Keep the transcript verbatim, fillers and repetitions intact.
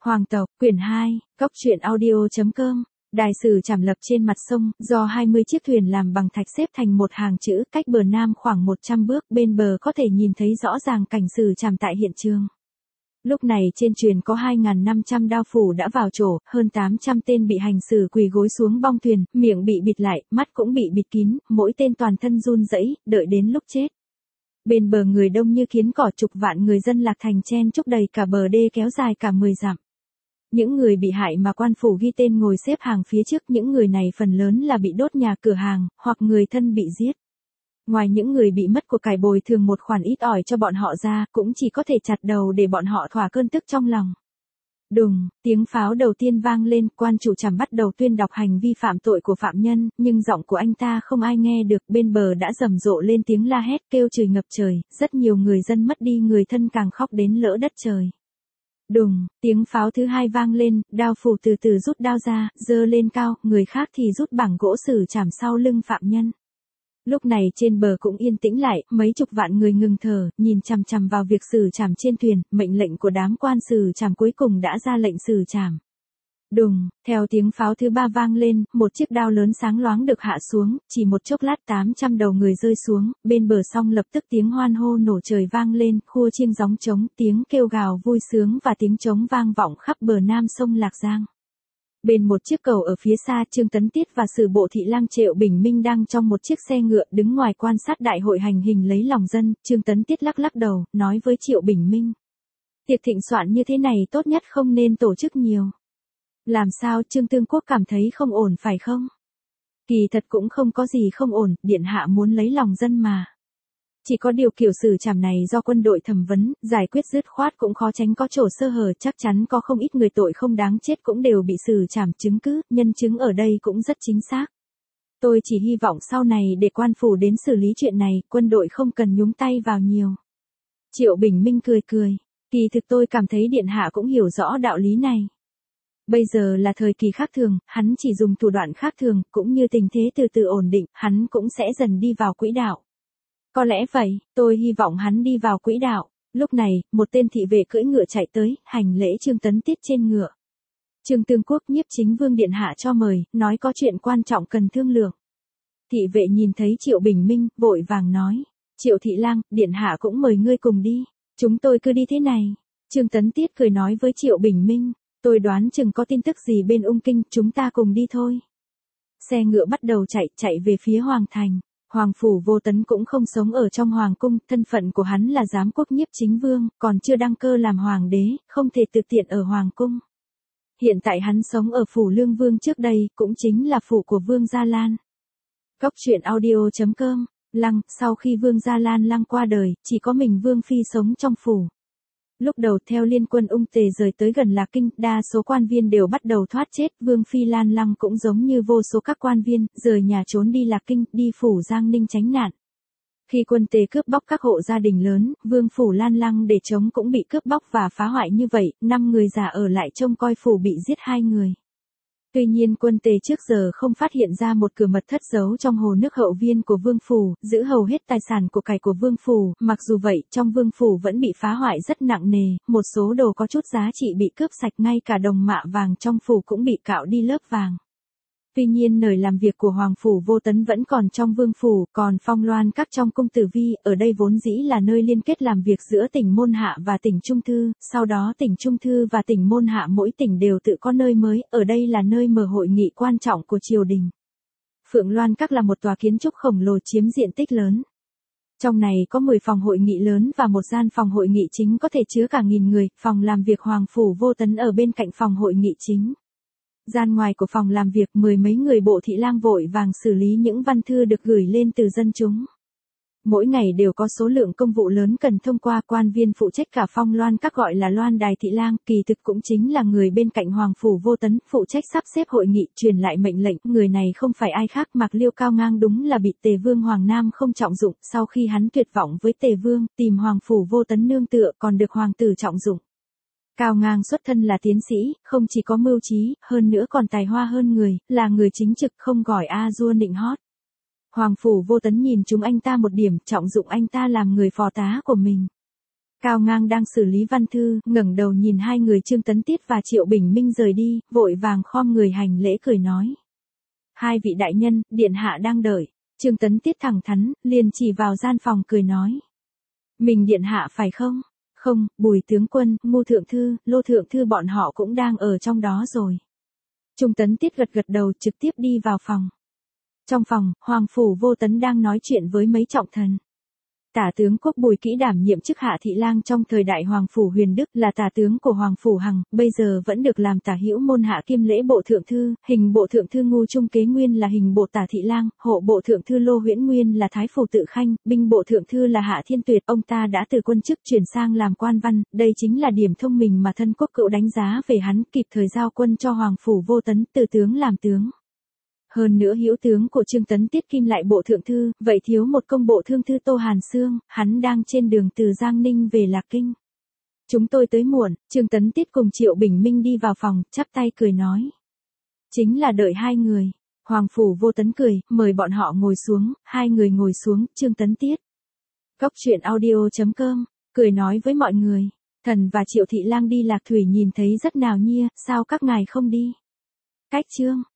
Hoàng tộc, quyển hai, Cóc truyện audio chấm com. Đài Sử Trảm lập trên mặt sông, do hai mươi chiếc thuyền làm bằng thạch xếp thành một hàng chữ, cách bờ nam khoảng một trăm bước, bên bờ có thể nhìn thấy rõ ràng cảnh Sử Trảm tại hiện trường. Lúc này trên thuyền có hai nghìn năm trăm đao phủ đã vào chỗ, hơn tám trăm tên bị hành xử quỳ gối xuống bong thuyền, miệng bị bịt lại, mắt cũng bị bịt kín, mỗi tên toàn thân run rẩy, đợi đến lúc chết. Bên bờ người đông như kiến cỏ, chục vạn người dân lạc thành chen chúc đầy cả bờ đê kéo dài cả mười dặm. Những người bị hại mà quan phủ ghi tên ngồi xếp hàng phía trước, những người này phần lớn là bị đốt nhà cửa hàng, hoặc người thân bị giết. Ngoài những người bị mất của cải bồi thường một khoản ít ỏi cho bọn họ ra, cũng chỉ có thể chặt đầu để bọn họ thỏa cơn tức trong lòng. Đùng, tiếng pháo đầu tiên vang lên, quan chủ Trảm bắt đầu tuyên đọc hành vi phạm tội của phạm nhân, nhưng giọng của anh ta không ai nghe được, bên bờ đã rầm rộ lên tiếng la hét kêu trời ngập trời, rất nhiều người dân mất đi người thân càng khóc đến lỡ đất trời. Đùng, tiếng pháo thứ hai vang lên, đao phủ từ từ rút đao ra, giơ lên cao, người khác thì rút bảng gỗ Sử Trảm sau lưng phạm nhân. Lúc này trên bờ cũng yên tĩnh lại, mấy chục vạn người ngừng thở, nhìn chằm chằm vào việc Sử Trảm trên thuyền, mệnh lệnh của đám quan Sử Trảm cuối cùng đã ra lệnh Sử Trảm. Đùng, theo tiếng pháo thứ ba vang lên, một chiếc đao lớn sáng loáng được hạ xuống, chỉ một chốc lát tám trăm đầu người rơi xuống, bên bờ sông lập tức tiếng hoan hô nổ trời vang lên, khua chiêng gióng trống, tiếng kêu gào vui sướng và tiếng trống vang vọng khắp bờ nam sông Lạc Giang. Bên một chiếc cầu ở phía xa, Trương Tấn Tiết và Sử Bộ Thị Lang Triệu Bình Minh đang trong một chiếc xe ngựa đứng ngoài quan sát đại hội hành hình lấy lòng dân. Trương Tấn Tiết lắc lắc đầu, nói với Triệu Bình Minh: tiệc thịnh soạn như thế này tốt nhất không nên tổ chức nhiều. Làm sao? Trương Tương Quốc cảm thấy không ổn phải không? Kỳ thật cũng không có gì không ổn, điện hạ muốn lấy lòng dân mà. Chỉ có điều kiểu Sử Trảm này do quân đội thẩm vấn, giải quyết dứt khoát cũng khó tránh có chỗ sơ hở, chắc chắn có không ít người tội không đáng chết cũng đều bị Sử Trảm chứng cứ, nhân chứng ở đây cũng rất chính xác. Tôi chỉ hy vọng sau này để quan phủ đến xử lý chuyện này, quân đội không cần nhúng tay vào nhiều. Triệu Bình Minh cười cười, kỳ thực tôi cảm thấy điện hạ cũng hiểu rõ đạo lý này. Bây giờ là thời kỳ khác thường, hắn chỉ dùng thủ đoạn khác thường, cũng như tình thế từ từ ổn định, hắn cũng sẽ dần đi vào quỹ đạo. Có lẽ vậy, tôi hy vọng hắn đi vào quỹ đạo. Lúc này, một tên thị vệ cưỡi ngựa chạy tới, hành lễ Trương Tấn Tiết trên ngựa. Trương Tương Quốc nhiếp chính vương điện hạ cho mời, nói có chuyện quan trọng cần thương lượng. Thị vệ nhìn thấy Triệu Bình Minh, vội vàng nói: Triệu thị lang, điện hạ cũng mời ngươi cùng đi. Chúng tôi cứ đi thế này. Trương Tấn Tiết cười nói với Triệu Bình Minh: tôi đoán chừng có tin tức gì bên Ung Kinh, chúng ta cùng đi thôi. Xe ngựa bắt đầu chạy, chạy về phía Hoàng Thành. Hoàng phủ Vô Tấn cũng không sống ở trong hoàng cung, thân phận của hắn là giám quốc nhiếp chính vương, còn chưa đăng cơ làm hoàng đế, không thể tự tiện ở hoàng cung. Hiện tại hắn sống ở phủ Lương Vương trước đây, cũng chính là phủ của Vương Gia Lan. Cóc truyện audio chấm com. Lăng, sau khi Vương Gia Lan Lăng qua đời, chỉ có mình Vương Phi sống trong phủ. Lúc đầu theo liên quân Ung Tề rời tới gần Lạc Kinh, đa số quan viên đều bắt đầu thoát chết, Vương Phi Lan Lăng cũng giống như vô số các quan viên, rời nhà trốn đi Lạc Kinh, đi phủ Giang Ninh tránh nạn. Khi quân Tề cướp bóc các hộ gia đình lớn, Vương phủ Lan Lăng để chống cũng bị cướp bóc và phá hoại như vậy, năm người già ở lại trông coi phủ bị giết hai người. Tuy nhiên quân Tề trước giờ không phát hiện ra một cửa mật thất giấu trong hồ nước hậu viên của Vương phủ, giữ hầu hết tài sản của cải của Vương phủ, mặc dù vậy, trong Vương phủ vẫn bị phá hoại rất nặng nề, một số đồ có chút giá trị bị cướp sạch, ngay cả đồng mạ vàng trong phủ cũng bị cạo đi lớp vàng. Tuy nhiên nơi làm việc của Hoàng phủ Vô Tấn vẫn còn trong Vương phủ, còn Phong Loan các trong cung Tử Vi, ở đây vốn dĩ là nơi liên kết làm việc giữa tỉnh Môn Hạ và tỉnh Trung Thư, sau đó tỉnh Trung Thư và tỉnh Môn Hạ mỗi tỉnh đều tự có nơi mới, ở đây là nơi mở hội nghị quan trọng của triều đình. Phượng Loan các là một tòa kiến trúc khổng lồ chiếm diện tích lớn. Trong này có mười phòng hội nghị lớn và một gian phòng hội nghị chính có thể chứa cả nghìn người, phòng làm việc Hoàng phủ Vô Tấn ở bên cạnh phòng hội nghị chính. Gian ngoài của phòng làm việc mười mấy người bộ thị lang vội vàng xử lý những văn thư được gửi lên từ dân chúng. Mỗi ngày đều có số lượng công vụ lớn cần thông qua, quan viên phụ trách cả Phong Loan các gọi là Loan Đài thị lang, kỳ thực cũng chính là người bên cạnh Hoàng phủ Vô Tấn, phụ trách sắp xếp hội nghị, truyền lại mệnh lệnh. Người này không phải ai khác, Mạc Liêu Cao Ngang đúng là bị Tề Vương Hoàng Nam không trọng dụng, sau khi hắn tuyệt vọng với Tề Vương, tìm Hoàng phủ Vô Tấn nương tựa, còn được hoàng tử trọng dụng. Cao Ngang xuất thân là tiến sĩ, không chỉ có mưu trí, hơn nữa còn tài hoa hơn người, là người chính trực, không gỏi a dua nịnh hót. Hoàng phủ Vô Tấn nhìn chúng anh ta một điểm, trọng dụng anh ta làm người phò tá của mình. Cao Ngang đang xử lý văn thư, ngẩng đầu nhìn hai người Trương Tấn Tiết và Triệu Bình Minh rời đi, vội vàng khom người hành lễ cười nói. Hai vị đại nhân, điện hạ đang đợi. Trương Tấn Tiết thẳng thắn, liền chỉ vào gian phòng cười nói. Mình điện hạ phải không? Không, Bùi tướng quân, Ngô thượng thư, Lô thượng thư bọn họ cũng đang ở trong đó rồi. Trung Tấn Tiết gật gật đầu trực tiếp đi vào phòng. Trong phòng, Hoàng phủ Vô Tấn đang nói chuyện với mấy trọng thần. Tả tướng Quốc Bùi Kỹ đảm nhiệm chức hạ thị lang trong thời đại Hoàng phủ Huyền Đức, là tả tướng của Hoàng phủ Hằng, bây giờ vẫn được làm tả hữu môn hạ kiêm lễ bộ thượng thư, hình bộ thượng thư Ngô Trung Kế Nguyên là hình bộ tả thị lang, hộ bộ thượng thư Lô Huyễn Nguyên là thái phủ Tự Khanh, binh bộ thượng thư là Hạ Thiên Tuyệt, ông ta đã từ quân chức chuyển sang làm quan văn, đây chính là điểm thông minh mà thân quốc cựu đánh giá về hắn, kịp thời giao quân cho Hoàng phủ Vô Tấn, từ tướng làm tướng. Hơn nữa hữu tướng của Trương Tấn Tiết kim lại bộ thượng thư, vậy thiếu một công bộ thương thư Tô Hàn Sương, hắn đang trên đường từ Giang Ninh về Lạc Kinh. Chúng tôi tới muộn, Trương Tấn Tiết cùng Triệu Bình Minh đi vào phòng, chắp tay cười nói. Chính là đợi hai người. Hoàng phủ Vô Tấn cười, mời bọn họ ngồi xuống, hai người ngồi xuống, Trương Tấn Tiết. Cốc truyện audio chấm com, cười nói với mọi người. Thần và Triệu Thị Lang đi Lạc Thủy nhìn thấy rất nào nhia, sao các ngài không đi? Cách chương.